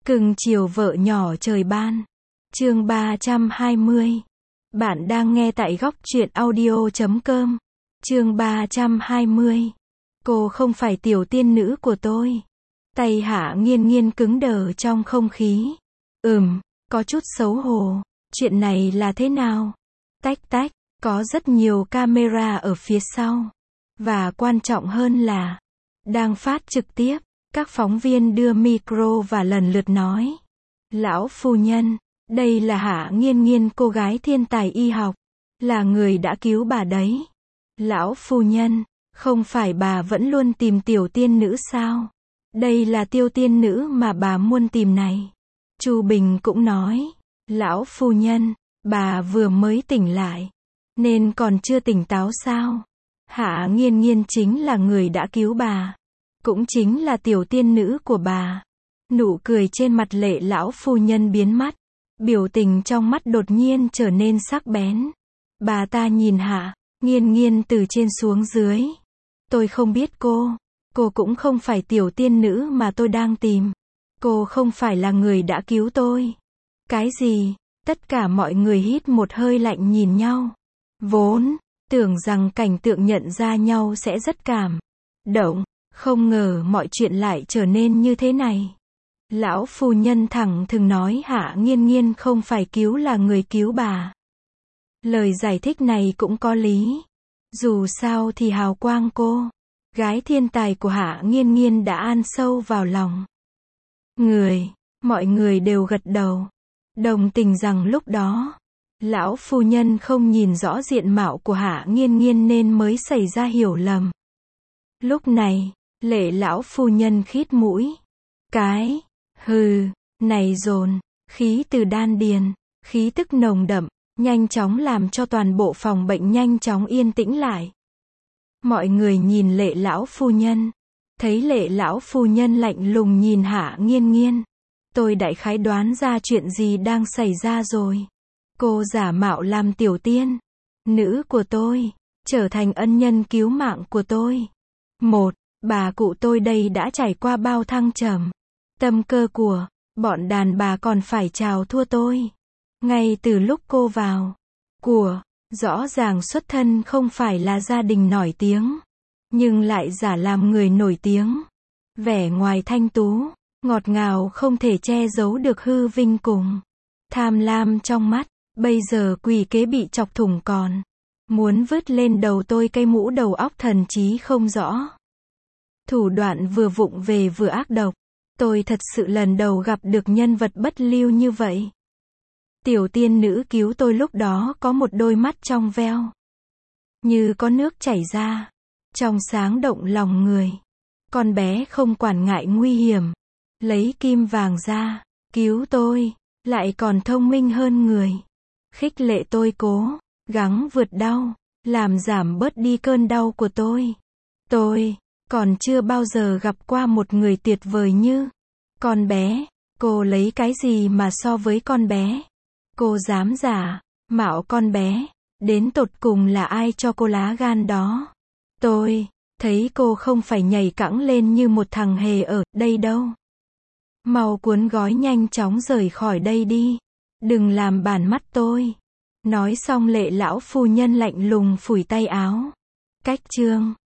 Cưng chiều vợ nhỏ trời ban. Chương 320. Bạn đang nghe tại góc truyện audio.com. Chương 320. Cô không phải tiểu tiên nữ của tôi. Tay Hạ Nghiên Nghiên cứng đờ trong không khí. Có chút xấu hổ. Chuyện này là thế nào? Tách tách, có rất nhiều camera ở phía sau. Và quan trọng hơn là, đang phát trực tiếp. Các phóng viên đưa micro và lần lượt nói. Lão phu nhân, đây là Hạ Nghiên Nghiên, cô gái thiên tài y học. Là người đã cứu bà đấy. Lão phu nhân, không phải bà vẫn luôn tìm tiểu tiên nữ sao? Đây là tiểu tiên nữ mà bà muốn tìm này. Chu Bình cũng nói. Lão phu nhân, bà vừa mới tỉnh lại. Nên còn chưa tỉnh táo sao? Hạ Nghiên Nghiên chính là người đã cứu bà. Cũng chính là tiểu tiên nữ của bà. Nụ cười trên mặt Lệ lão phu nhân biến mất. Biểu tình trong mắt đột nhiên trở nên sắc bén. Bà ta nhìn Hạ Nghiên Nghiên từ trên xuống dưới. Tôi không biết cô. Cô cũng không phải tiểu tiên nữ mà tôi đang tìm. Cô không phải là người đã cứu tôi. Cái gì? Tất cả mọi người hít một hơi lạnh nhìn nhau. Vốn tưởng rằng cảnh tượng nhận ra nhau sẽ rất cảm động. Không ngờ mọi chuyện lại trở nên như thế này. Lão phu nhân thẳng thừng nói Hạ Nghiên Nghiên không phải cứu là người cứu bà. Lời giải thích này cũng có lý. Dù sao thì hào quang cô gái thiên tài của Hạ Nghiên Nghiên đã ăn sâu vào lòng mọi người đều gật đầu. Đồng tình rằng lúc đó, lão phu nhân không nhìn rõ diện mạo của Hạ Nghiên Nghiên nên mới xảy ra hiểu lầm. Lúc này, Lệ lão phu nhân khít mũi. Cái này dồn khí từ đan điền, khí tức nồng đậm, nhanh chóng làm cho toàn bộ phòng bệnh nhanh chóng yên tĩnh lại. Mọi người nhìn Lệ lão phu nhân, thấy Lệ lão phu nhân lạnh lùng nhìn Hạ Nghiên Nghiên. Tôi đại khái đoán ra chuyện gì đang xảy ra rồi. Cô giả mạo làm tiểu tiên nữ của tôi, trở thành ân nhân cứu mạng của tôi. Bà cụ tôi đây đã trải qua bao thăng trầm. Tâm cơ của bọn đàn bà còn phải chào thua tôi. Ngay từ lúc cô vào rõ ràng xuất thân không phải là gia đình nổi tiếng, nhưng lại giả làm người nổi tiếng. Vẻ ngoài thanh tú, ngọt ngào không thể che giấu được hư vinh cùng tham lam trong mắt. Bây giờ quỷ kế bị chọc thủng còn muốn vứt lên đầu tôi cây mũ đầu óc thần trí không rõ. Thủ đoạn vừa vụng về vừa ác độc. Tôi thật sự lần đầu gặp được nhân vật bất lưu như vậy. Tiểu tiên nữ cứu tôi lúc đó có một đôi mắt trong veo, như có nước chảy ra, trong sáng động lòng người. Con bé không quản ngại nguy hiểm, lấy kim vàng ra, cứu tôi, lại còn thông minh hơn người. Khích lệ tôi cố gắng vượt đau, làm giảm bớt đi cơn đau của tôi. Tôi còn chưa bao giờ gặp qua một người tuyệt vời như con bé. Cô lấy cái gì mà so với con bé? Cô dám giả mạo con bé, đến tột cùng là ai cho cô lá gan đó? Tôi thấy cô không phải nhảy cẫng lên như một thằng hề ở đây đâu. Mau cuốn gói nhanh chóng rời khỏi đây đi. Đừng làm bản mắt tôi. Nói xong Lệ lão phu nhân lạnh lùng phủi tay áo. Cách chương